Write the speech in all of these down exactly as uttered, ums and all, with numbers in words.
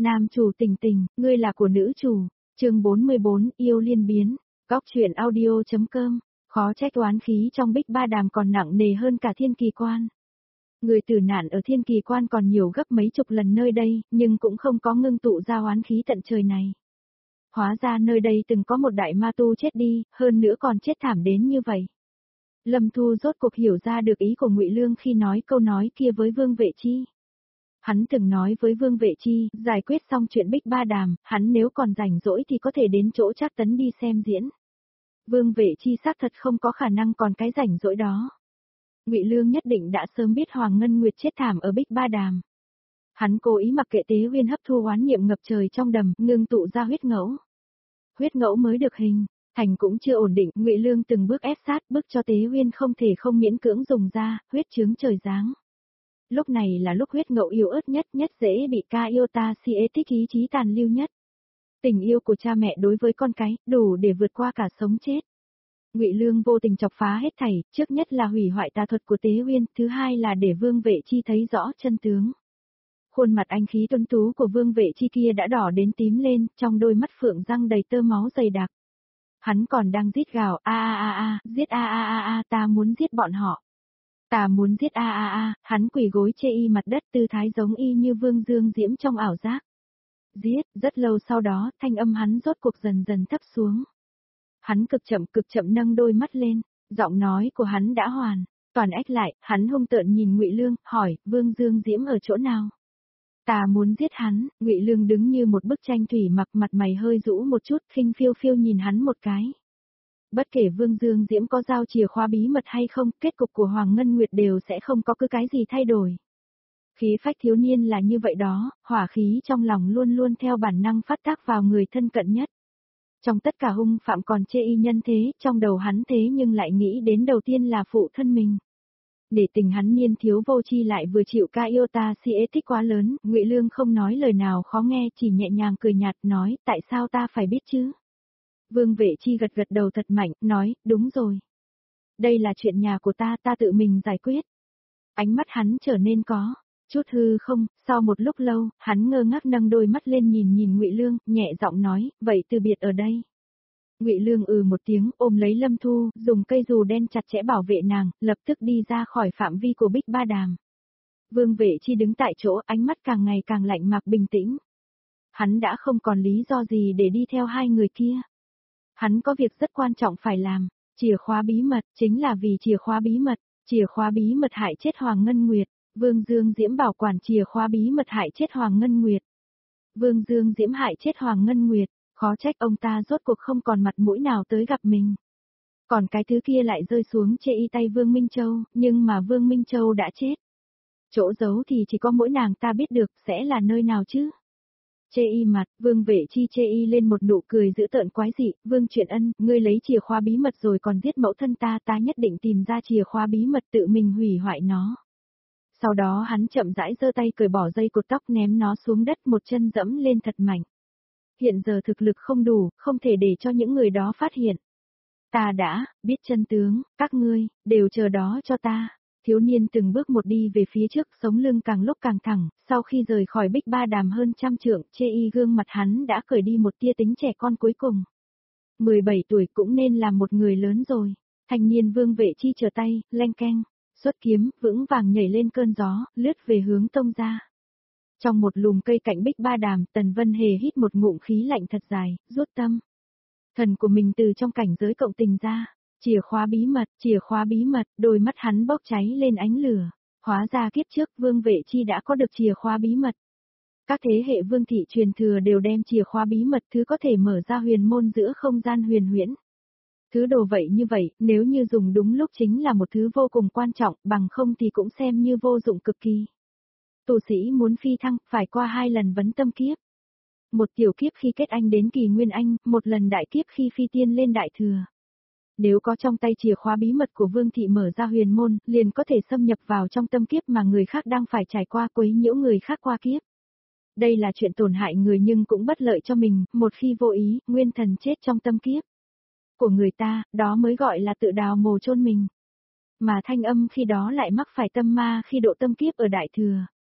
Nam chủ tình tình, ngươi là của nữ chủ, chương bốn mươi bốn, yêu liên biến, góc truyện audio.com, khó trách oán khí trong Bích Ba Đàm còn nặng nề hơn cả Thiên Kỳ Quan. Người tử nạn ở Thiên Kỳ Quan còn nhiều gấp mấy chục lần nơi đây, nhưng cũng không có ngưng tụ ra oán khí tận trời này. Hóa ra nơi đây từng có một đại ma tu chết đi, hơn nữa còn chết thảm đến như vậy. Lâm Thu rốt cuộc hiểu ra được ý của Ngụy Lương khi nói câu nói kia với Vương Vệ Chi. Hắn từng nói với Vương Vệ Chi, giải quyết xong chuyện Bích Ba Đàm, hắn nếu còn rảnh rỗi thì có thể đến chỗ Trác Tấn đi xem diễn. Vương Vệ Chi xác thật không có khả năng còn cái rảnh rỗi đó. Ngụy Lương nhất định đã sớm biết Hoàng Ngân Nguyệt chết thảm ở Bích Ba Đàm. Hắn cố ý mặc kệ Tế Uyên hấp thu oán niệm ngập trời trong đầm, ngưng tụ ra huyết ngẫu. Huyết ngẫu mới được hình, thành cũng chưa ổn định, Ngụy Lương từng bước ép sát, bức cho Tế Uyên không thể không miễn cưỡng dùng ra, huyết chướng trời giáng. Lúc này là lúc huyết ngẫu yếu ớt nhất, nhất dễ bị ca yêu ta si ê tích ý chí tàn lưu nhất. Tình yêu của cha mẹ đối với con cái, đủ để vượt qua cả sống chết. Ngụy Lương vô tình chọc phá hết thảy, trước nhất là hủy hoại tà thuật của Tế Uyên, thứ hai là để Vương Vệ Chi thấy rõ chân tướng. Khuôn mặt anh khí tuấn tú của Vương Vệ Chi kia đã đỏ đến tím lên, trong đôi mắt phượng răng đầy tơ máu dày đặc. Hắn còn đang rít gào, a a a a, giết a a a a, ta muốn giết bọn họ. Ta muốn giết a a a, hắn quỳ gối chê y mặt đất, tư thái giống y như Vương Dương Diễm trong ảo giác. Giết, rất lâu sau đó, thanh âm hắn rốt cuộc dần dần thấp xuống. Hắn cực chậm cực chậm nâng đôi mắt lên, giọng nói của hắn đã hoàn, toàn ếch lại, hắn hung tợn nhìn Ngụy Lương, hỏi, Vương Dương Diễm ở chỗ nào? Ta muốn giết hắn. Ngụy Lương đứng như một bức tranh thủy mặc, mặt mày hơi rũ một chút, khinh phiêu phiêu nhìn hắn một cái. Bất kể Vương Dương Diễm có giao chìa khóa bí mật hay không, kết cục của Hoàng Ngân Nguyệt đều sẽ không có cứ cái gì thay đổi. Khí phách thiếu niên là như vậy đó, hỏa khí trong lòng luôn luôn theo bản năng phát tác vào người thân cận nhất. Trong tất cả hung phạm còn chê y nhân thế, trong đầu hắn thế nhưng lại nghĩ đến đầu tiên là phụ thân mình. Để tình hắn niên thiếu vô chi lại vừa chịu ca yêu ta si ê thích quá lớn, Ngụy Lương không nói lời nào khó nghe, chỉ nhẹ nhàng cười nhạt nói, tại sao ta phải biết chứ? Vương Vệ Chi gật gật đầu thật mạnh, nói, đúng rồi. Đây là chuyện nhà của ta, ta tự mình giải quyết. Ánh mắt hắn trở nên có chút hư không, sau một lúc lâu, hắn ngơ ngác nâng đôi mắt lên nhìn nhìn Ngụy Lương, nhẹ giọng nói, vậy từ biệt ở đây. Ngụy Lương ừ một tiếng, ôm lấy Lâm Thu, dùng cây dù đen chặt chẽ bảo vệ nàng, lập tức đi ra khỏi phạm vi của Bích Ba Đàm. Vương Vệ Chi đứng tại chỗ, ánh mắt càng ngày càng lạnh mặc bình tĩnh. Hắn đã không còn lý do gì để đi theo hai người kia. Hắn có việc rất quan trọng phải làm, chìa khóa bí mật, chính là vì chìa khóa bí mật, chìa khóa bí mật hại chết Hoàng Ngân Nguyệt. Vương Dương Diễm bảo quản chìa khóa bí mật hại chết Hoàng Ngân Nguyệt. Vương Dương Diễm hại chết Hoàng Ngân Nguyệt, khó trách ông ta rốt cuộc không còn mặt mũi nào tới gặp mình. Còn cái thứ kia lại rơi xuống chê y tay Vương Minh Châu, nhưng mà Vương Minh Châu đã chết. Chỗ giấu thì chỉ có mỗi nàng ta biết được, sẽ là nơi nào chứ? Chê y mặt, Vương Vệ Chi chê y lên một nụ cười dữ tợn quái dị, Vương Truyện Ân, ngươi lấy chìa khóa bí mật rồi còn giết mẫu thân ta, ta nhất định tìm ra chìa khóa bí mật tự mình hủy hoại nó. Sau đó hắn chậm rãi giơ tay cởi bỏ dây cột tóc ném nó xuống đất, một chân dẫm lên thật mạnh. Hiện giờ thực lực không đủ, không thể để cho những người đó phát hiện. Ta đã biết chân tướng, các ngươi đều chờ đó cho ta. Thiếu niên từng bước một đi về phía trước, sống lưng càng lúc càng thẳng, sau khi rời khỏi Bích Ba Đàm hơn trăm trượng, chê y gương mặt hắn đã cởi đi một tia tính trẻ con cuối cùng. mười bảy tuổi cũng nên là một người lớn rồi. Thanh niên Vương Vệ Chi trở tay, leng keng, xuất kiếm, vững vàng nhảy lên cơn gió, lướt về hướng tông ra. Trong một lùm cây cạnh Bích Ba Đàm, Tần Vân Hề hít một ngụm khí lạnh thật dài, rút tâm. Thần của mình từ trong cảnh giới cộng tình ra, chìa khóa bí mật, chìa khóa bí mật, đôi mắt hắn bốc cháy lên ánh lửa. Hóa ra kiếp trước Vương Vệ Chi đã có được chìa khóa bí mật. Các thế hệ Vương thị truyền thừa đều đem chìa khóa bí mật, thứ có thể mở ra huyền môn giữa không gian huyền huyễn. Thứ đồ vậy như vậy, nếu như dùng đúng lúc chính là một thứ vô cùng quan trọng, bằng không thì cũng xem như vô dụng cực kỳ. Tu sĩ muốn phi thăng, phải qua hai lần vấn tâm kiếp. Một tiểu kiếp khi kết anh đến kỳ nguyên anh, một lần đại kiếp khi phi tiên lên đại thừa. Nếu có trong tay chìa khóa bí mật của Vương thị mở ra huyền môn, liền có thể xâm nhập vào trong tâm kiếp mà người khác đang phải trải qua, quấy nhiễu người khác qua kiếp. Đây là chuyện tổn hại người nhưng cũng bất lợi cho mình, một khi vô ý, nguyên thần chết trong tâm kiếp của người ta, đó mới gọi là tự đào mồ chôn mình. Mà Thanh Âm khi đó lại mắc phải tâm ma khi độ tâm kiếp ở đại thừa.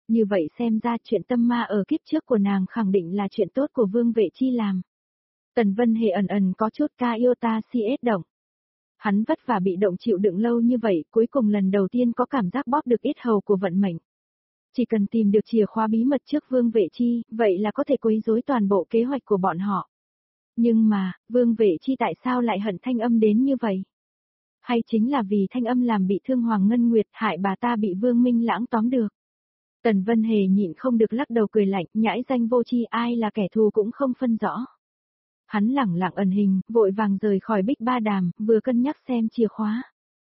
Như vậy xem ra chuyện tâm ma ở kiếp trước của nàng khẳng định là chuyện tốt của Vương Vệ Chi làm. Tần Vân Hề ẩn ẩn có chút ca yêu ta si ết động. Hắn vất vả bị động chịu đựng lâu như vậy, cuối cùng lần đầu tiên có cảm giác bóp được ít hầu của vận mệnh. Chỉ cần tìm được chìa khóa bí mật trước Vương Vệ Chi, vậy là có thể quấy rối toàn bộ kế hoạch của bọn họ. Nhưng mà, Vương Vệ Chi tại sao lại hận Thanh Âm đến như vậy? Hay chính là vì Thanh Âm làm bị thương Hoàng Ngân Nguyệt, hại bà ta bị Vương Minh Lãng tóm được? Tần Vân Hề nhịn không được lắc đầu cười lạnh, nhãi danh vô tri, ai là kẻ thù cũng không phân rõ. Hắn lẳng lặng ẩn hình, vội vàng rời khỏi Bích Ba Đàm, vừa cân nhắc xem chìa khóa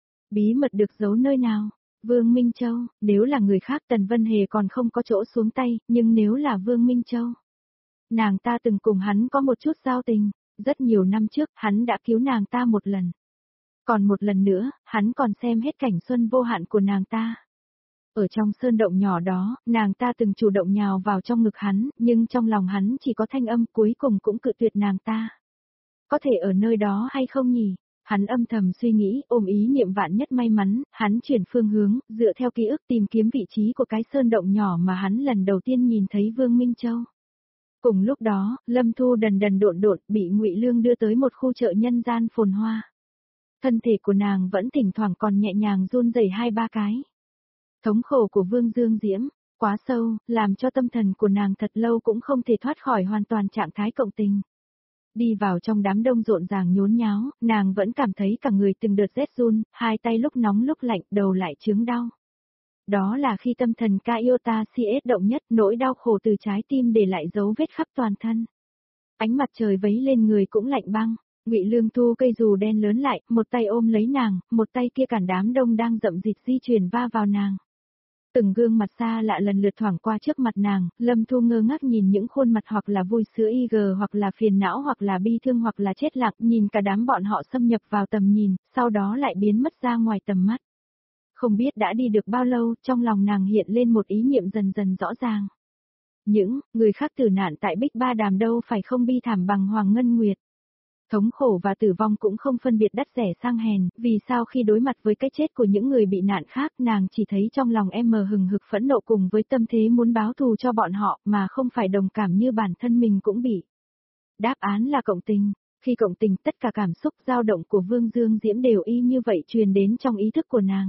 bí mật được giấu nơi nào. Vương Minh Châu, nếu là người khác Tần Vân Hề còn không có chỗ xuống tay, nhưng nếu là Vương Minh Châu, nàng ta từng cùng hắn có một chút giao tình, rất nhiều năm trước hắn đã cứu nàng ta một lần. Còn một lần nữa, hắn còn xem hết cảnh xuân vô hạn của nàng ta. Ở trong sơn động nhỏ đó, nàng ta từng chủ động nhào vào trong ngực hắn, nhưng trong lòng hắn chỉ có Thanh Âm, cuối cùng cũng cự tuyệt nàng ta. Có thể ở nơi đó hay không nhỉ? Hắn âm thầm suy nghĩ, ôm ý niệm vạn nhất may mắn, hắn chuyển phương hướng, dựa theo ký ức tìm kiếm vị trí của cái sơn động nhỏ mà hắn lần đầu tiên nhìn thấy Vương Minh Châu. Cùng lúc đó, Lâm Thu đần đần độn độn bị Ngụy Lương đưa tới một khu chợ nhân gian phồn hoa. Thân thể của nàng vẫn thỉnh thoảng còn nhẹ nhàng run rẩy hai ba cái. Thống khổ của Vương Dương Diễm, quá sâu, làm cho tâm thần của nàng thật lâu cũng không thể thoát khỏi hoàn toàn trạng thái cộng tình. Đi vào trong đám đông rộn ràng nhốn nháo, nàng vẫn cảm thấy cả người từng đợt rét run, hai tay lúc nóng lúc lạnh, đầu lại chướng đau. Đó là khi tâm thần ca yêu ta si ết động nhất, nỗi đau khổ từ trái tim để lại dấu vết khắp toàn thân. Ánh mặt trời vấy lên người cũng lạnh băng. Ngụy Lương thu cây dù đen lớn lại, một tay ôm lấy nàng, một tay kia cản đám đông đang rậm rịt di chuyển va vào nàng. Từng gương mặt xa lạ lần lượt thoảng qua trước mặt nàng, Lâm Thu ngơ ngác nhìn những khuôn mặt hoặc là vui sướng y gờ hoặc là phiền não hoặc là bi thương hoặc là chết lặng, nhìn cả đám bọn họ xâm nhập vào tầm nhìn, sau đó lại biến mất ra ngoài tầm mắt. Không biết đã đi được bao lâu, trong lòng nàng hiện lên một ý niệm dần dần rõ ràng. Những người khác tử nạn tại Bích Ba Đàm đâu phải không bi thảm bằng Hoàng Ngân Nguyệt. Thống khổ và tử vong cũng không phân biệt đắt rẻ sang hèn, vì sao khi đối mặt với cái chết của những người bị nạn khác nàng chỉ thấy trong lòng em mờ hừng hực phẫn nộ cùng với tâm thế muốn báo thù cho bọn họ mà không phải đồng cảm như bản thân mình cũng bị. Đáp án là cộng tình, khi cộng tình tất cả cảm xúc dao động của Vương Dương Diễm đều y như vậy truyền đến trong ý thức của nàng.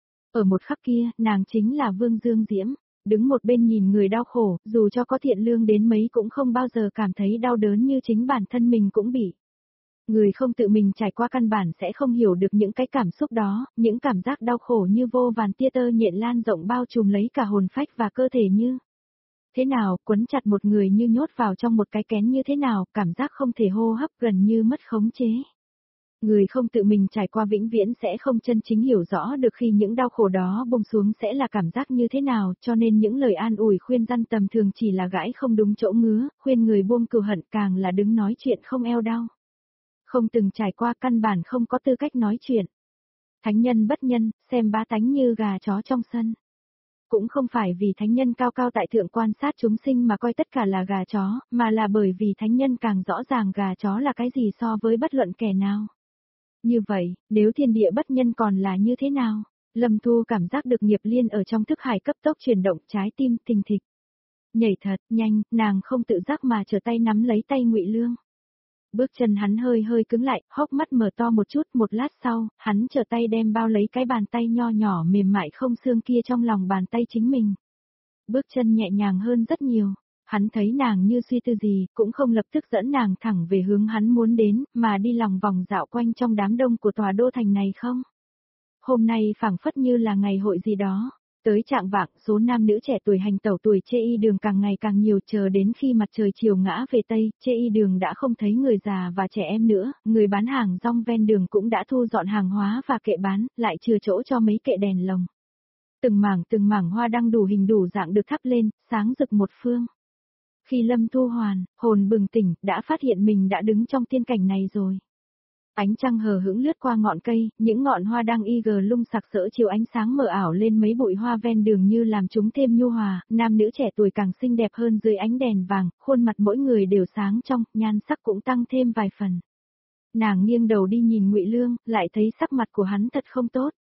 Ở một khắc kia, nàng chính là Vương Dương Diễm, đứng một bên nhìn người đau khổ, dù cho có thiện lương đến mấy cũng không bao giờ cảm thấy đau đớn như chính bản thân mình cũng bị. Người không tự mình trải qua căn bản sẽ không hiểu được những cái cảm xúc đó, những cảm giác đau khổ như vô vàn tia tơ nhện lan rộng bao trùm lấy cả hồn phách và cơ thể như. Thế nào, quấn chặt một người như nhốt vào trong một cái kén như thế nào, cảm giác không thể hô hấp gần như mất khống chế. Người không tự mình trải qua vĩnh viễn sẽ không chân chính hiểu rõ được khi những đau khổ đó bông xuống sẽ là cảm giác như thế nào, cho nên những lời an ủi khuyên răn tầm thường chỉ là gãi không đúng chỗ ngứa, khuyên người buông cừu hận càng là đứng nói chuyện không eo đau. Không từng trải qua căn bản không có tư cách nói chuyện. Thánh nhân bất nhân, xem bá tánh như gà chó trong sân. Cũng không phải vì thánh nhân cao cao tại thượng quan sát chúng sinh mà coi tất cả là gà chó, mà là bởi vì thánh nhân càng rõ ràng gà chó là cái gì so với bất luận kẻ nào. Như vậy, nếu thiên địa bất nhân còn là như thế nào? Lâm Thu cảm giác được nghiệp liên ở trong thức hải cấp tốc chuyển động, trái tim thình thịch. Nhảy thật nhanh, nàng không tự giác mà trở tay nắm lấy tay Ngụy Lương. Bước chân hắn hơi hơi cứng lại, hốc mắt mở to một chút, một lát sau, hắn trở tay đem bao lấy cái bàn tay nho nhỏ mềm mại không xương kia trong lòng bàn tay chính mình. Bước chân nhẹ nhàng hơn rất nhiều, hắn thấy nàng như suy tư gì, cũng không lập tức dẫn nàng thẳng về hướng hắn muốn đến, mà đi lòng vòng dạo quanh trong đám đông của tòa đô thành này không. Hôm nay phảng phất như là ngày hội gì đó. Tới trạng vạng, số nam nữ trẻ tuổi hành tẩu tuổi chê y đường càng ngày càng nhiều, chờ đến khi mặt trời chiều ngã về Tây, chê y đường đã không thấy người già và trẻ em nữa, người bán hàng rong ven đường cũng đã thu dọn hàng hóa và kệ bán, lại chừa chỗ cho mấy kệ đèn lồng. Từng mảng từng mảng hoa đăng đủ hình đủ dạng được thắp lên, sáng rực một phương. Khi Lâm Thu Hoàn, hồn bừng tỉnh, đã phát hiện mình đã đứng trong tiên cảnh này rồi. Ánh trăng hờ hững lướt qua ngọn cây, những ngọn hoa đang y gờ lung sặc sỡ chiếu ánh sáng mờ ảo lên mấy bụi hoa ven đường như làm chúng thêm nhu hòa, nam nữ trẻ tuổi càng xinh đẹp hơn dưới ánh đèn vàng, khuôn mặt mỗi người đều sáng trong, nhan sắc cũng tăng thêm vài phần. Nàng nghiêng đầu đi nhìn Ngụy Lương, lại thấy sắc mặt của hắn thật không tốt.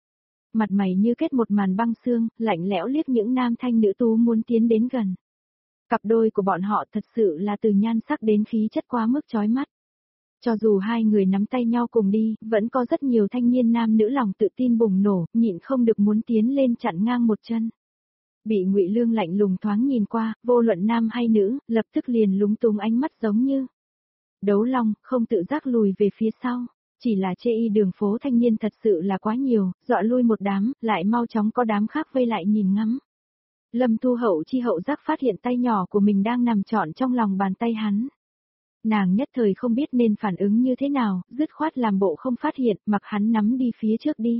mặt mày như kết một màn băng xương, lạnh lẽo liếc những nam thanh nữ tú muốn tiến đến gần. Cặp đôi của bọn họ thật sự là từ nhan sắc đến khí chất quá mức chói mắt. Cho dù hai người nắm tay nhau cùng đi, vẫn có rất nhiều thanh niên nam nữ lòng tự tin bùng nổ, nhịn không được muốn tiến lên chặn ngang một chân. Bị Ngụy Lương lạnh lùng thoáng nhìn qua, vô luận nam hay nữ, lập tức liền lúng túng ánh mắt giống như đấu long, không tự giác lùi về phía sau. Chỉ là chê y đường phố thanh niên thật sự là quá nhiều, dọa lui một đám, lại mau chóng có đám khác vây lại nhìn ngắm. Lâm Thu Hậu chi hậu giác phát hiện tay nhỏ của mình đang nằm trọn trong lòng bàn tay hắn. Nàng nhất thời không biết nên phản ứng như thế nào, dứt khoát làm bộ không phát hiện, mặc hắn nắm đi phía trước đi.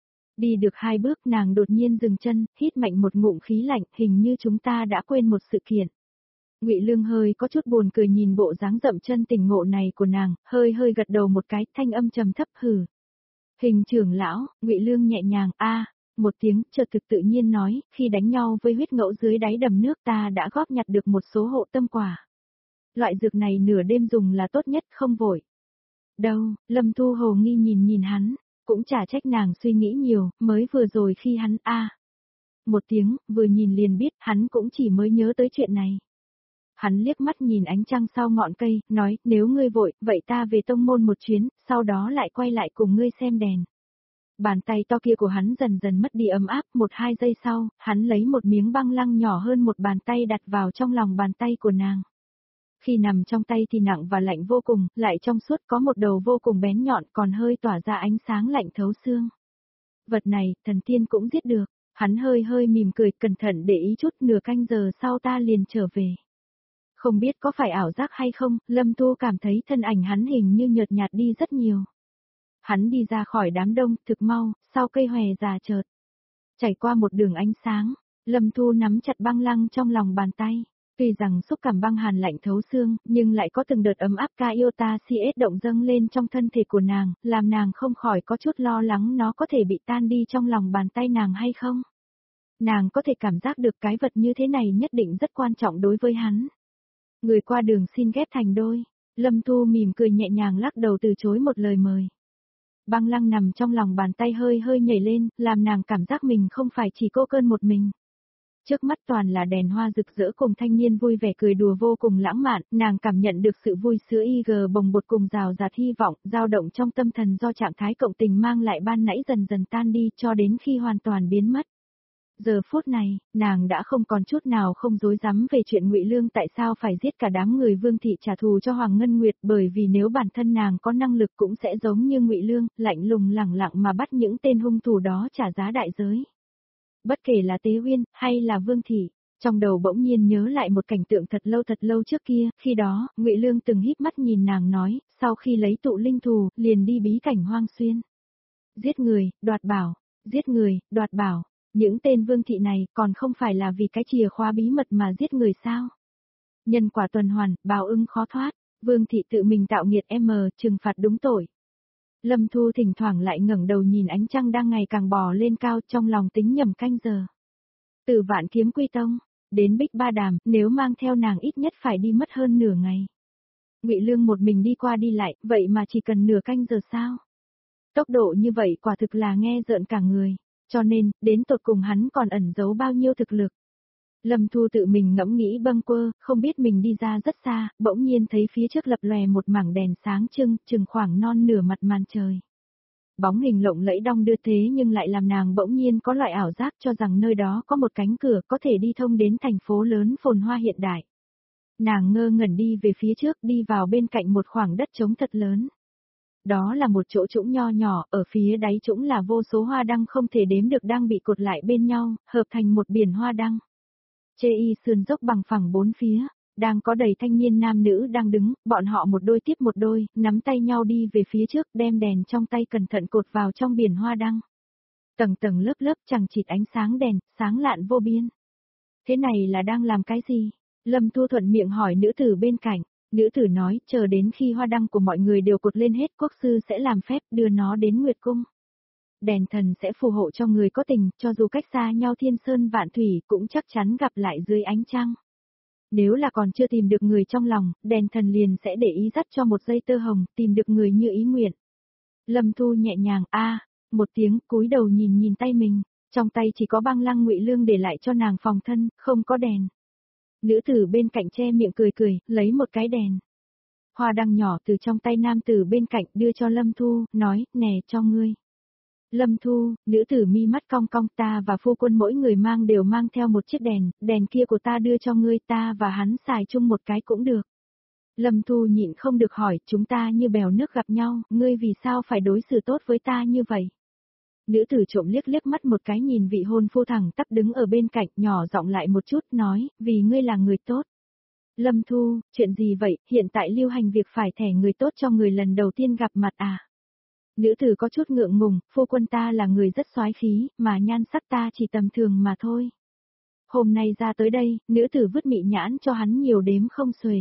Đi được hai bước nàng đột nhiên dừng chân, hít mạnh một ngụm khí lạnh, hình như chúng ta đã quên một sự kiện. Ngụy Lương hơi có chút buồn cười nhìn bộ dáng dậm chân tỉnh ngộ này của nàng, hơi hơi gật đầu một cái, thanh âm trầm thấp hừ. Hình trưởng lão, Ngụy Lương nhẹ nhàng, a, một tiếng, chợt thực tự nhiên nói, khi đánh nhau với huyết ngẫu dưới đáy đầm nước ta đã góp nhặt được một số hộ tâm quả. Loại dược này nửa đêm dùng là tốt nhất, không vội. Đâu, Lâm Thu Hồ nghi nhìn nhìn hắn, cũng chả trách nàng suy nghĩ nhiều, mới vừa rồi khi hắn a, một tiếng, vừa nhìn liền biết, hắn cũng chỉ mới nhớ tới chuyện này. Hắn liếc mắt nhìn ánh trăng sau ngọn cây, nói, nếu ngươi vội, vậy ta về tông môn một chuyến, sau đó lại quay lại cùng ngươi xem đèn. Bàn tay to kia của hắn dần dần mất đi ấm áp, một hai giây sau, hắn lấy một miếng băng lăng nhỏ hơn một bàn tay đặt vào trong lòng bàn tay của nàng. Khi nằm trong tay thì nặng và lạnh vô cùng, lại trong suốt có một đầu vô cùng bén nhọn còn hơi tỏa ra ánh sáng lạnh thấu xương. Vật này, thần tiên cũng giết được, hắn hơi hơi mỉm cười, cẩn thận để ý chút, nửa canh giờ sau ta liền trở về. Không biết có phải ảo giác hay không, Lâm Tu cảm thấy thân ảnh hắn hình như nhợt nhạt đi rất nhiều. Hắn đi ra khỏi đám đông, thực mau, sau cây hòe già chợt chảy qua một đường ánh sáng, Lâm Tu nắm chặt băng lăng trong lòng bàn tay. Tuy rằng xúc cảm băng hàn lạnh thấu xương, nhưng lại có từng đợt ấm áp Iota xê ét động dâng lên trong thân thể của nàng, làm nàng không khỏi có chút lo lắng nó có thể bị tan đi trong lòng bàn tay nàng hay không. Nàng có thể cảm giác được cái vật như thế này nhất định rất quan trọng đối với hắn. Người qua đường xin ghép thành đôi, Lâm Thu mỉm cười nhẹ nhàng lắc đầu từ chối một lời mời. Băng lăng nằm trong lòng bàn tay hơi hơi nhảy lên, làm nàng cảm giác mình không phải chỉ cô đơn một mình. Trước mắt toàn là đèn hoa rực rỡ cùng thanh niên vui vẻ cười đùa vô cùng lãng mạn, nàng cảm nhận được sự vui sướng y gờ bồng bột cùng rào rạt hy vọng, dao động trong tâm thần do trạng thái cộng tình mang lại ban nãy dần dần tan đi cho đến khi hoàn toàn biến mất. Giờ phút này, nàng đã không còn chút nào không dối rắm về chuyện Ngụy Lương tại sao phải giết cả đám người Vương thị trả thù cho Hoàng Ngân Nguyệt, bởi vì nếu bản thân nàng có năng lực cũng sẽ giống như Ngụy Lương, lạnh lùng lẳng lặng mà bắt những tên hung thủ đó trả giá đại giới. Bất kể là Tế Uyên, hay là Vương thị, trong đầu bỗng nhiên nhớ lại một cảnh tượng thật lâu thật lâu trước kia, khi đó, Ngụy Lương từng híp mắt nhìn nàng nói, sau khi lấy tụ linh thù, liền đi bí cảnh Hoang Xuyên. Giết người, đoạt bảo, giết người, đoạt bảo, những tên Vương thị này còn không phải là vì cái chìa khóa bí mật mà giết người sao? Nhân quả tuần hoàn, báo ứng khó thoát, Vương thị tự mình tạo nghiệt em, trừng phạt đúng tội. Lâm Thu thỉnh thoảng lại ngẩng đầu nhìn ánh trăng đang ngày càng bò lên cao, trong lòng tính nhầm canh giờ. Từ Vạn Kiếm Quy Tông đến Bích Ba Đàm, nếu mang theo nàng ít nhất phải đi mất hơn nửa ngày. Ngụy Lương một mình đi qua đi lại, vậy mà chỉ cần nửa canh giờ sao? Tốc độ như vậy quả thực là nghe rợn cả người, cho nên, đến tột cùng hắn còn ẩn giấu bao nhiêu thực lực. Lâm Thu tự mình ngẫm nghĩ bâng quơ, không biết mình đi ra rất xa, bỗng nhiên thấy phía trước lập lòe một mảng đèn sáng trưng, chừng khoảng non nửa mặt màn trời. Bóng hình lộng lẫy đong đưa thế nhưng lại làm nàng bỗng nhiên có loại ảo giác cho rằng nơi đó có một cánh cửa có thể đi thông đến thành phố lớn phồn hoa hiện đại. Nàng ngơ ngẩn đi về phía trước, đi vào bên cạnh một khoảng đất trống thật lớn. Đó là một chỗ trũng nho nhỏ, ở phía đáy trũng là vô số hoa đăng không thể đếm được đang bị cột lại bên nhau, hợp thành một biển hoa đăng. Chê y sườn dốc bằng phẳng bốn phía, đang có đầy thanh niên nam nữ đang đứng, bọn họ một đôi tiếp một đôi, nắm tay nhau đi về phía trước, đem đèn trong tay cẩn thận cột vào trong biển hoa đăng. Tầng tầng lớp lớp chằng chịt ánh sáng đèn, sáng lạn vô biên. Thế này là đang làm cái gì? Lâm Thu thuận miệng hỏi nữ tử bên cạnh. Nữ tử nói, chờ đến khi hoa đăng của mọi người đều cột lên hết, quốc sư sẽ làm phép đưa nó đến Nguyệt Cung. Đèn thần sẽ phù hộ cho người có tình, cho dù cách xa nhau thiên sơn vạn thủy, cũng chắc chắn gặp lại dưới ánh trăng. Nếu là còn chưa tìm được người trong lòng, đèn thần liền sẽ để ý dắt cho một dây tơ hồng, tìm được người như ý nguyện. Lâm Thu nhẹ nhàng, a, Một tiếng, cúi đầu nhìn nhìn tay mình, trong tay chỉ có băng lăng Ngụy Lương để lại cho nàng phòng thân, không có đèn. Nữ tử bên cạnh che miệng cười cười, lấy một cái đèn. Hoa đăng nhỏ từ trong tay nam tử bên cạnh đưa cho Lâm Thu, nói, nè cho ngươi. Lâm Thu, nữ tử mi mắt cong cong, ta và phu quân mỗi người mang đều mang theo một chiếc đèn, đèn kia của ta đưa cho ngươi, ta và hắn xài chung một cái cũng được. Lâm Thu nhịn không được hỏi, chúng ta như bèo nước gặp nhau, ngươi vì sao phải đối xử tốt với ta như vậy? Nữ tử trộm liếc liếc mắt một cái nhìn vị hôn phu thẳng tắp đứng ở bên cạnh, nhỏ giọng lại một chút, nói, vì ngươi là người tốt. Lâm Thu, chuyện gì vậy, hiện tại lưu hành việc phải thẻ người tốt cho người lần đầu tiên gặp mặt à? Nữ tử có chút ngượng ngùng, phu quân ta là người rất soái khí, mà nhan sắc ta chỉ tầm thường mà thôi. Hôm nay ra tới đây, nữ tử vứt mị nhãn cho hắn nhiều đếm không xuể.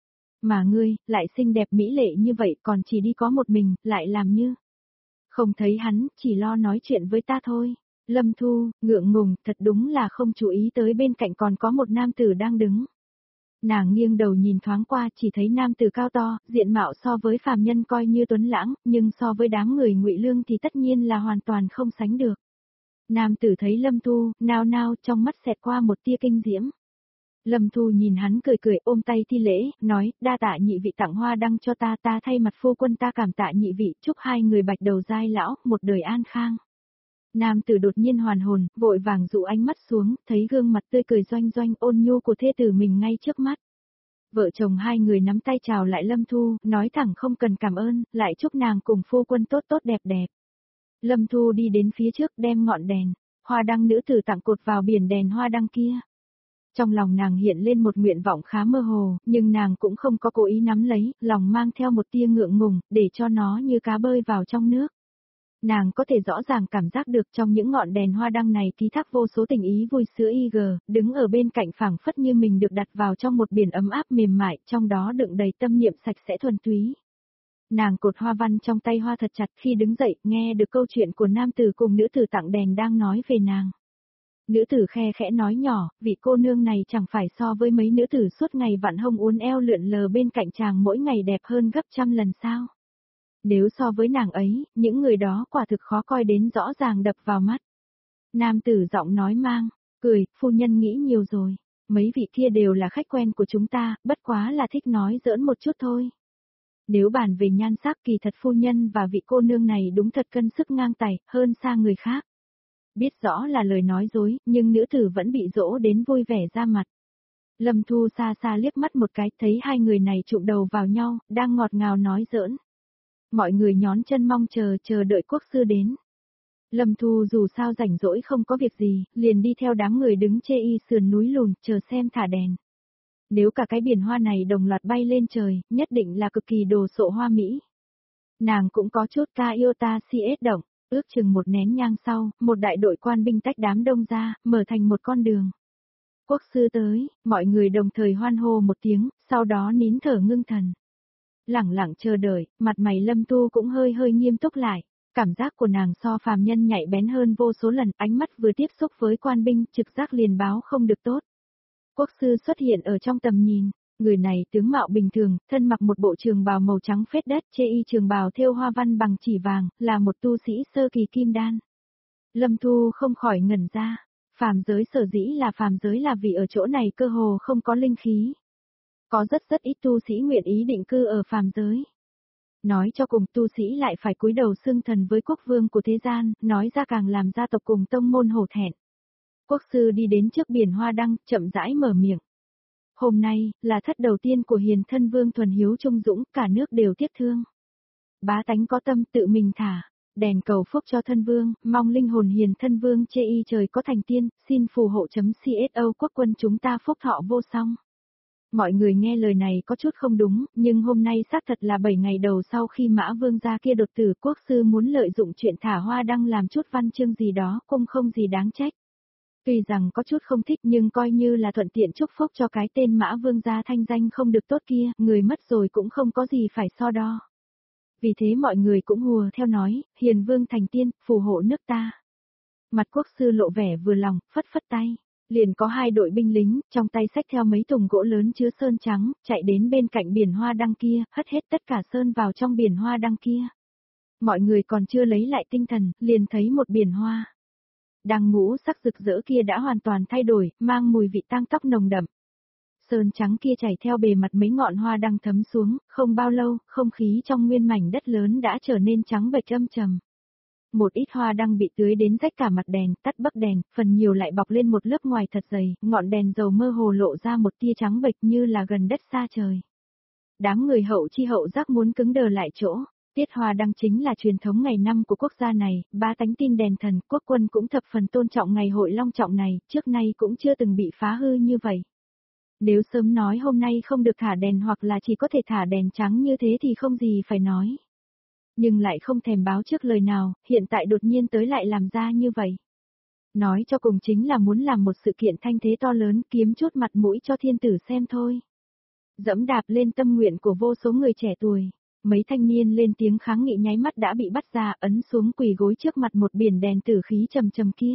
Mà ngươi, lại xinh đẹp mỹ lệ như vậy còn chỉ đi có một mình, lại làm như. Không thấy hắn, chỉ lo nói chuyện với ta thôi. Lâm Thu, ngượng ngùng, thật đúng là không chú ý tới bên cạnh còn có một nam tử đang đứng. Nàng nghiêng đầu nhìn thoáng qua chỉ thấy nam tử cao to, diện mạo so với phàm nhân coi như tuấn lãng, nhưng so với đám người Ngụy Lương thì tất nhiên là hoàn toàn không sánh được. Nam tử thấy Lâm Thu, nao nao trong mắt xẹt qua một tia kinh diễm. Lâm Thu nhìn hắn cười cười ôm tay thi lễ, nói, đa tạ nhị vị tặng hoa đăng cho ta, ta thay mặt phu quân ta cảm tạ nhị vị, chúc hai người bạch đầu giai lão, một đời an khang. Nam tử đột nhiên hoàn hồn, vội vàng dụ ánh mắt xuống, thấy gương mặt tươi cười doanh doanh ôn nhu của thê tử mình ngay trước mắt. Vợ chồng hai người nắm tay chào lại Lâm Thu, nói thẳng không cần cảm ơn, lại chúc nàng cùng phu quân tốt tốt đẹp đẹp. Lâm Thu đi đến phía trước đem ngọn đèn, hoa đăng nữ tử tặng cột vào biển đèn hoa đăng kia. Trong lòng nàng hiện lên một nguyện vọng khá mơ hồ, nhưng nàng cũng không có cố ý nắm lấy, lòng mang theo một tia ngượng ngùng, để cho nó như cá bơi vào trong nước. Nàng có thể rõ ràng cảm giác được trong những ngọn đèn hoa đăng này ký thác vô số tình ý vui sữa y gờ, đứng ở bên cạnh phảng phất như mình được đặt vào trong một biển ấm áp mềm mại, trong đó đựng đầy tâm niệm sạch sẽ thuần túy. Nàng cột hoa văn trong tay hoa thật chặt khi đứng dậy, nghe được câu chuyện của nam tử cùng nữ tử tặng đèn đang nói về nàng. Nữ tử khe khẽ nói nhỏ, vị cô nương này chẳng phải so với mấy nữ tử suốt ngày vặn hông uốn eo lượn lờ bên cạnh chàng mỗi ngày đẹp hơn gấp trăm lần sao. Nếu so với nàng ấy, những người đó quả thực khó coi đến rõ ràng đập vào mắt. Nam tử giọng nói mang, cười, phu nhân nghĩ nhiều rồi, mấy vị kia đều là khách quen của chúng ta, bất quá là thích nói giỡn một chút thôi. Nếu bàn về nhan sắc kỳ thật phu nhân và vị cô nương này đúng thật cân sức ngang tài, hơn xa người khác. Biết rõ là lời nói dối, nhưng nữ tử vẫn bị dỗ đến vui vẻ ra mặt. Lâm Thu xa xa liếc mắt một cái, thấy hai người này chụm đầu vào nhau, đang ngọt ngào nói giỡn. Mọi người nhón chân mong chờ chờ đợi quốc sư đến. Lâm Thu dù sao rảnh rỗi không có việc gì, liền đi theo đám người đứng chê y sườn núi lùn, chờ xem thả đèn. Nếu cả cái biển hoa này đồng loạt bay lên trời, nhất định là cực kỳ đồ sộ hoa mỹ. Nàng cũng có chút ta yêu ta si ết động, ước chừng một nén nhang sau, một đại đội quan binh tách đám đông ra, mở thành một con đường. Quốc sư tới, mọi người đồng thời hoan hô một tiếng, sau đó nín thở ngưng thần. Lẳng lặng chờ đợi, mặt mày Lâm Tu cũng hơi hơi nghiêm túc lại, cảm giác của nàng so phàm nhân nhạy bén hơn vô số lần, ánh mắt vừa tiếp xúc với quan binh, trực giác liền báo không được tốt. Quốc sư xuất hiện ở trong tầm nhìn, người này tướng mạo bình thường, thân mặc một bộ trường bào màu trắng phết đất, chê y trường bào thêu hoa văn bằng chỉ vàng, là một tu sĩ sơ kỳ kim đan. Lâm Thu không khỏi ngẩn ra, phàm giới sở dĩ là phàm giới là vì ở chỗ này cơ hồ không có linh khí. Có rất rất ít tu sĩ nguyện ý định cư ở phàm giới. Nói cho cùng tu sĩ lại phải cúi đầu xưng thần với quốc vương của thế gian, nói ra càng làm gia tộc cùng tông môn hổ thẹn. Quốc sư đi đến trước biển hoa đăng, chậm rãi mở miệng. Hôm nay, là thất đầu tiên của hiền thân vương thuần hiếu trung dũng, cả nước đều tiếc thương. Bá tánh có tâm tự mình thả, đèn cầu phúc cho thân vương, mong linh hồn hiền thân vương chê y trời có thành tiên, xin phù hộ chấm co quốc quân chúng ta phúc thọ vô song. Mọi người nghe lời này có chút không đúng, nhưng hôm nay xác thật là bảy ngày đầu sau khi mã vương gia kia đột tử, quốc sư muốn lợi dụng chuyện thả hoa đăng làm chút văn chương gì đó cũng không gì đáng trách. Tuy rằng có chút không thích nhưng coi như là thuận tiện chúc phúc cho cái tên mã vương gia thanh danh không được tốt kia, người mất rồi cũng không có gì phải so đo. Vì thế mọi người cũng hùa theo nói, hiền vương thành tiên, phù hộ nước ta. Mặt quốc sư lộ vẻ vừa lòng, phất phất tay. Liền có hai đội binh lính, trong tay xách theo mấy thùng gỗ lớn chứa sơn trắng, chạy đến bên cạnh biển hoa đăng kia, hất hết tất cả sơn vào trong biển hoa đăng kia. Mọi người còn chưa lấy lại tinh thần, liền thấy một biển hoa. Đăng ngũ sắc rực rỡ kia đã hoàn toàn thay đổi, mang mùi vị tang tóc nồng đậm. Sơn trắng kia chảy theo bề mặt mấy ngọn hoa đang thấm xuống, không bao lâu, không khí trong nguyên mảnh đất lớn đã trở nên trắng bệch âm trầm. Một ít hoa đang bị tưới đến rách cả mặt đèn, tắt bấc đèn, phần nhiều lại bọc lên một lớp ngoài thật dày, ngọn đèn dầu mơ hồ lộ ra một tia trắng bệch như là gần đất xa trời. Đám người hậu chi hậu giác muốn cứng đờ lại chỗ. Tiết hoa đăng chính là truyền thống ngày năm của quốc gia này, bá tánh tin đèn thần, quốc quân cũng thập phần tôn trọng ngày hội long trọng này, trước nay cũng chưa từng bị phá hư như vậy. Nếu sớm nói hôm nay không được thả đèn hoặc là chỉ có thể thả đèn trắng như thế thì không gì phải nói. Nhưng lại không thèm báo trước lời nào, hiện tại đột nhiên tới lại làm ra như vậy. Nói cho cùng chính là muốn làm một sự kiện thanh thế to lớn, kiếm chút mặt mũi cho thiên tử xem thôi. Dẫm đạp lên tâm nguyện của vô số người trẻ tuổi. Mấy thanh niên lên tiếng kháng nghị nháy mắt đã bị bắt ra, ấn xuống quỳ gối trước mặt một biển đèn tử khí trầm trầm kia.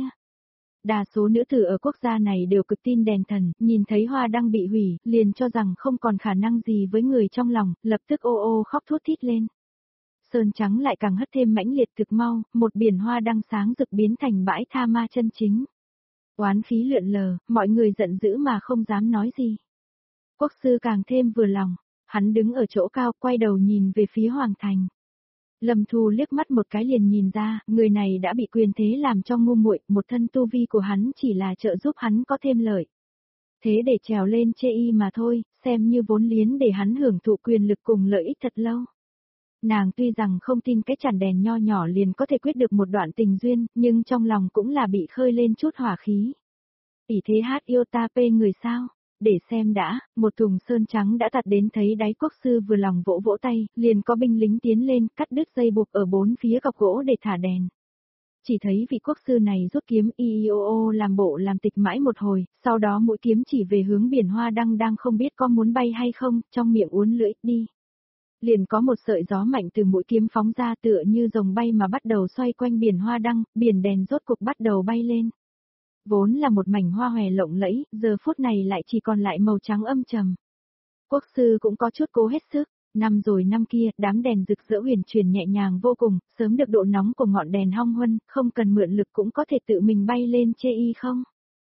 Đa số nữ tử ở quốc gia này đều cực tin đèn thần, nhìn thấy hoa đăng bị hủy, liền cho rằng không còn khả năng gì với người trong lòng, lập tức ô ô khóc thút thít lên. Sơn trắng lại càng hất thêm mãnh liệt cực mau, một biển hoa đăng sáng rực biến thành bãi tha ma chân chính. Oán khí lượn lờ, mọi người giận dữ mà không dám nói gì. Quốc sư càng thêm vừa lòng. Hắn đứng ở chỗ cao, quay đầu nhìn về phía hoàng thành. Lâm Thu liếc mắt một cái liền nhìn ra, người này đã bị quyền thế làm cho ngu muội, một thân tu vi của hắn chỉ là trợ giúp hắn có thêm lợi. Thế để trèo lên chê y mà thôi, xem như vốn liếng để hắn hưởng thụ quyền lực cùng lợi ích thật lâu. Nàng tuy rằng không tin cái chản đèn nho nhỏ liền có thể quyết được một đoạn tình duyên, nhưng trong lòng cũng là bị khơi lên chút hỏa khí. Tỷ thế hát yêu ta pê người sao? Để xem đã, một thùng sơn trắng đã tạt đến thấy đáy, quốc sư vừa lòng vỗ vỗ tay, liền có binh lính tiến lên, cắt đứt dây buộc ở bốn phía cọc gỗ để thả đèn. Chỉ thấy vị quốc sư này rút kiếm y o o làm bộ làm tịch mãi một hồi, sau đó mũi kiếm chỉ về hướng biển hoa đăng đang không biết có muốn bay hay không, trong miệng uốn lưỡi, đi. Liền có một sợi gió mạnh từ mũi kiếm phóng ra tựa như rồng bay mà bắt đầu xoay quanh biển hoa đăng, biển đèn rốt cục bắt đầu bay lên. Vốn là một mảnh hoa hòe lộng lẫy, giờ phút này lại chỉ còn lại màu trắng âm trầm. Quốc sư cũng có chút cố hết sức, năm rồi năm kia, đám đèn rực rỡ huyền chuyển nhẹ nhàng vô cùng, sớm được độ nóng của ngọn đèn hong huân, không cần mượn lực cũng có thể tự mình bay lên chê y không.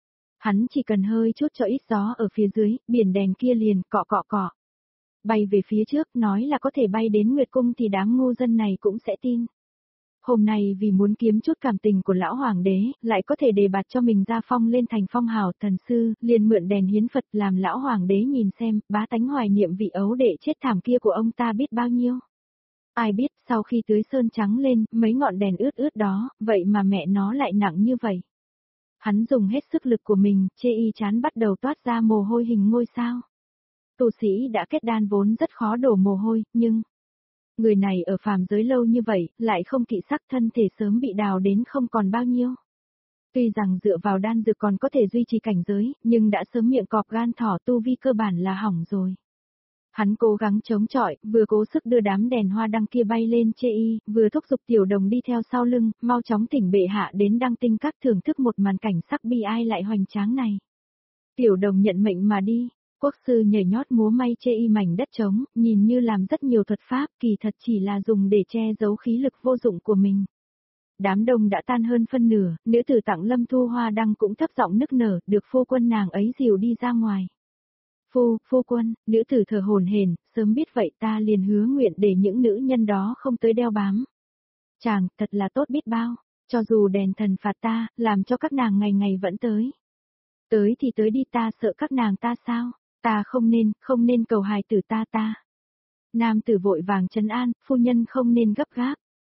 Hắn chỉ cần hơi chút cho ít gió ở phía dưới, biển đèn kia liền cọ cọ cọ. Bay về phía trước, nói là có thể bay đến Nguyệt Cung thì đám ngu dân này cũng sẽ tin. Hôm nay vì muốn kiếm chút cảm tình của lão hoàng đế, lại có thể đề bạt cho mình ra phong lên thành phong hào thần sư, liền mượn đèn hiến Phật làm lão hoàng đế nhìn xem, bá tánh hoài niệm vị ấu đệ chết thảm kia của ông ta biết bao nhiêu. Ai biết, sau khi tưới sơn trắng lên, mấy ngọn đèn ướt ướt đó, vậy mà mẹ nó lại nặng như vậy. Hắn dùng hết sức lực của mình, chê y chán bắt đầu toát ra mồ hôi hình ngôi sao. Tu sĩ đã kết đan vốn rất khó đổ mồ hôi, nhưng... Người này ở phàm giới lâu như vậy, lại không kỵ sắc, thân thể sớm bị đào đến không còn bao nhiêu. Tuy rằng dựa vào đan dược còn có thể duy trì cảnh giới, nhưng đã sớm miệng cọp gan thỏ, tu vi cơ bản là hỏng rồi. Hắn cố gắng chống chọi, vừa cố sức đưa đám đèn hoa đăng kia bay lên chê y, vừa thúc giục tiểu đồng đi theo sau lưng, mau chóng thỉnh bệ hạ đến đăng tinh các thưởng thức một màn cảnh sắc bi ai lại hoành tráng này. Tiểu đồng nhận mệnh mà đi. Quốc sư nhảy nhót múa may chê y mảnh đất trống, nhìn như làm rất nhiều thuật pháp, kỳ thật chỉ là dùng để che giấu khí lực vô dụng của mình. Đám đông đã tan hơn phân nửa, nữ tử tặng Lâm Thu hoa đăng cũng thấp giọng nức nở, được phu quân nàng ấy dìu đi ra ngoài. Phu, phu quân, nữ tử thở hổn hển, sớm biết vậy ta liền hứa nguyện để những nữ nhân đó không tới đeo bám. Chàng, thật là tốt biết bao, cho dù đèn thần phạt ta, làm cho các nàng ngày ngày vẫn tới. Tới thì tới đi, ta sợ các nàng ta sao? Ta không nên, không nên cầu hài tử ta ta. Nam tử vội vàng trấn an, phu nhân không nên gấp gáp.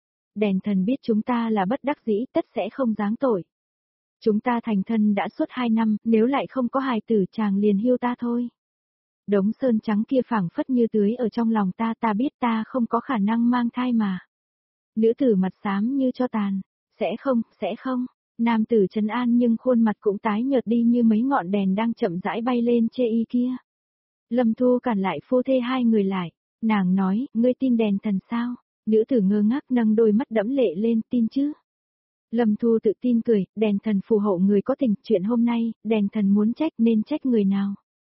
Đèn thần biết chúng ta là bất đắc dĩ, tất sẽ không giáng tội. Chúng ta thành thân đã suốt hai năm, nếu lại không có hài tử chàng liền hưu ta thôi. Đống sơn trắng kia phảng phất như tưới ở trong lòng ta, ta biết ta không có khả năng mang thai mà. Nữ tử mặt xám như cho tàn, sẽ không, sẽ không. Nam tử trấn an nhưng khuôn mặt cũng tái nhợt đi như mấy ngọn đèn đang chậm rãi bay lên chê y kia. Lâm Thu cản lại phu thê hai người lại, nàng nói, ngươi tin đèn thần sao? Nữ tử ngơ ngác nâng đôi mắt đẫm lệ lên, tin chứ? Lâm Thu tự tin cười, đèn thần phù hộ người có tình, chuyện hôm nay, đèn thần muốn trách nên trách người nào?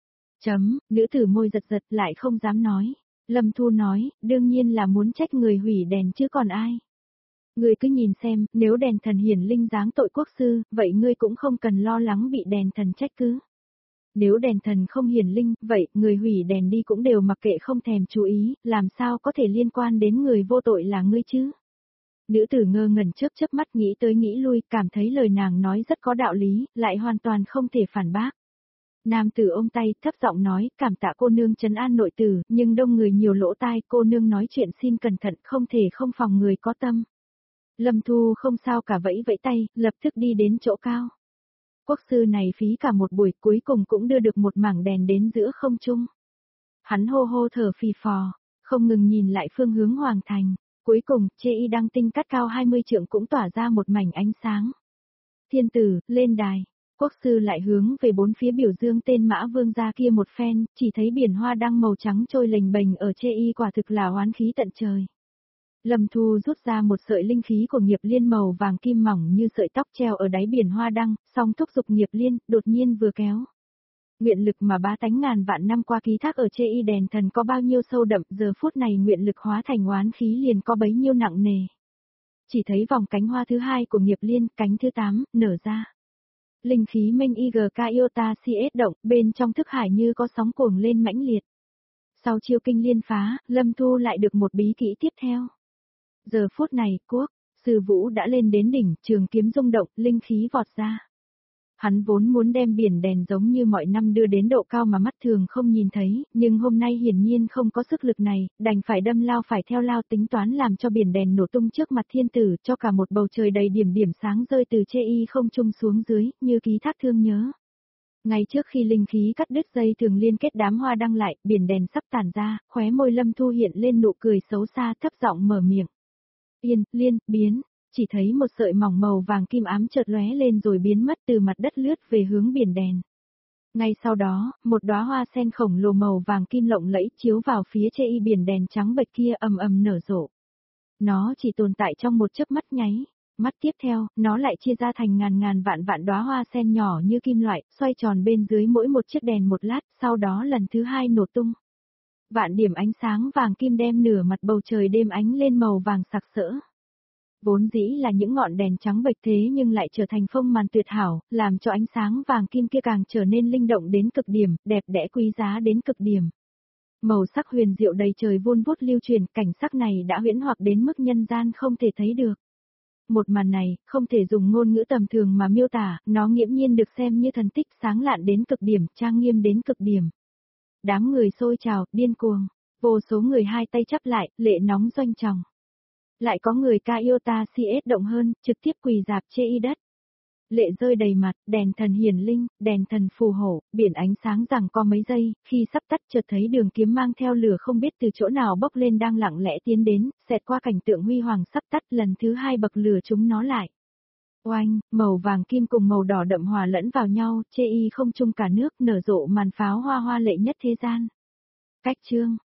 Chấm, nữ tử môi giật giật lại không dám nói. Lâm Thu nói, đương nhiên là muốn trách người hủy đèn chứ còn ai. Ngươi cứ nhìn xem, nếu đèn thần hiển linh giáng tội quốc sư, vậy ngươi cũng không cần lo lắng bị đèn thần trách cứ. Nếu đèn thần không hiển linh, vậy người hủy đèn đi cũng đều mặc kệ không thèm chú ý, làm sao có thể liên quan đến người vô tội là ngươi chứ? Nữ tử ngơ ngẩn chớp chớp mắt nghĩ tới nghĩ lui, cảm thấy lời nàng nói rất có đạo lý, lại hoàn toàn không thể phản bác. Nam tử ôm tay, thấp giọng nói, cảm tạ cô nương trấn an nội tử, nhưng đông người nhiều lỗ tai, cô nương nói chuyện xin cẩn thận, không thể không phòng người có tâm. Lâm Thu không sao cả vẫy vẫy tay, lập tức đi đến chỗ cao. Quốc sư này phí cả một buổi cuối cùng cũng đưa được một mảng đèn đến giữa không trung. Hắn hô hô thở phì phò, không ngừng nhìn lại phương hướng hoàng thành. Cuối cùng, chê y đăng tinh cắt cao hai mươi trượng cũng tỏa ra một mảnh ánh sáng. Thiên tử, lên đài. Quốc sư lại hướng về bốn phía biểu dương tên mã vương gia kia một phen, chỉ thấy biển hoa đăng màu trắng trôi lềnh bềnh ở chê y quả thực là oán khí tận trời. Lâm Thu rút ra một sợi linh khí của nghiệp liên màu vàng kim mỏng như sợi tóc treo ở đáy biển hoa đăng, song thúc dục nghiệp liên, đột nhiên vừa kéo. Nguyện lực mà bá tánh ngàn vạn năm qua ký thác ở chê y đèn thần có bao nhiêu sâu đậm, giờ phút này nguyện lực hóa thành oán khí liền có bấy nhiêu nặng nề. Chỉ thấy vòng cánh hoa thứ hai của nghiệp liên, cánh thứ tám, nở ra. Linh khí minh igk iota cs động, bên trong thức hải như có sóng cuồng lên mãnh liệt. Sau chiêu kinh liên phá, Lâm Thu lại được một bí kỹ tiếp theo. Giờ phút này, quốc, sư vũ đã lên đến đỉnh, trường kiếm rung động, linh khí vọt ra. Hắn vốn muốn đem biển đèn giống như mọi năm đưa đến độ cao mà mắt thường không nhìn thấy, nhưng hôm nay hiển nhiên không có sức lực này, đành phải đâm lao phải theo lao tính toán làm cho biển đèn nổ tung trước mặt thiên tử, cho cả một bầu trời đầy điểm điểm sáng rơi từ chê y không trung xuống dưới, như ký thác thương nhớ. Ngay trước khi linh khí cắt đứt dây thường liên kết đám hoa đăng lại, biển đèn sắp tàn ra, khóe môi Lâm Thu hiện lên nụ cười xấu xa, thấp giọng mở miệng. Yên, liên, biến. Chỉ thấy một sợi mỏng màu vàng kim ám chợt lóe lên rồi biến mất từ mặt đất lướt về hướng biển đèn. Ngay sau đó, một đóa hoa sen khổng lồ màu vàng kim lộng lẫy chiếu vào phía chê y biển đèn trắng bệch kia ầm ầm nở rộ. Nó chỉ tồn tại trong một chớp mắt nháy, mắt tiếp theo, nó lại chia ra thành ngàn ngàn vạn vạn đóa hoa sen nhỏ như kim loại, xoay tròn bên dưới mỗi một chiếc đèn một lát, sau đó lần thứ hai nổ tung. Vạn điểm ánh sáng vàng kim đem nửa mặt bầu trời đêm ánh lên màu vàng sặc sỡ. Vốn dĩ là những ngọn đèn trắng bệch thế nhưng lại trở thành phông màn tuyệt hảo, làm cho ánh sáng vàng kim kia càng trở nên linh động đến cực điểm, đẹp đẽ quý giá đến cực điểm. Màu sắc huyền diệu đầy trời vun vút lưu truyền, cảnh sắc này đã huyễn hoặc đến mức nhân gian không thể thấy được. Một màn này, không thể dùng ngôn ngữ tầm thường mà miêu tả, nó nghiễm nhiên được xem như thần tích sáng lạn đến cực điểm, trang nghiêm đến cực điểm. Đám người sôi trào, điên cuồng, vô số người hai tay chắp lại, lệ nóng doanh tròng. Lại có người ca iota cs động hơn, trực tiếp quỳ dạp chê y đất. Lệ rơi đầy mặt, đèn thần hiển linh, đèn thần phù hộ, biển ánh sáng rằng có mấy giây, khi sắp tắt chợt thấy đường kiếm mang theo lửa không biết từ chỗ nào bốc lên đang lặng lẽ tiến đến, xẹt qua cảnh tượng huy hoàng sắp tắt lần thứ hai bậc lửa chúng nó lại. Oanh, màu vàng kim cùng màu đỏ đậm hòa lẫn vào nhau, chê y không chung cả nước nở rộ màn pháo hoa hoa lệ nhất thế gian. Cách chương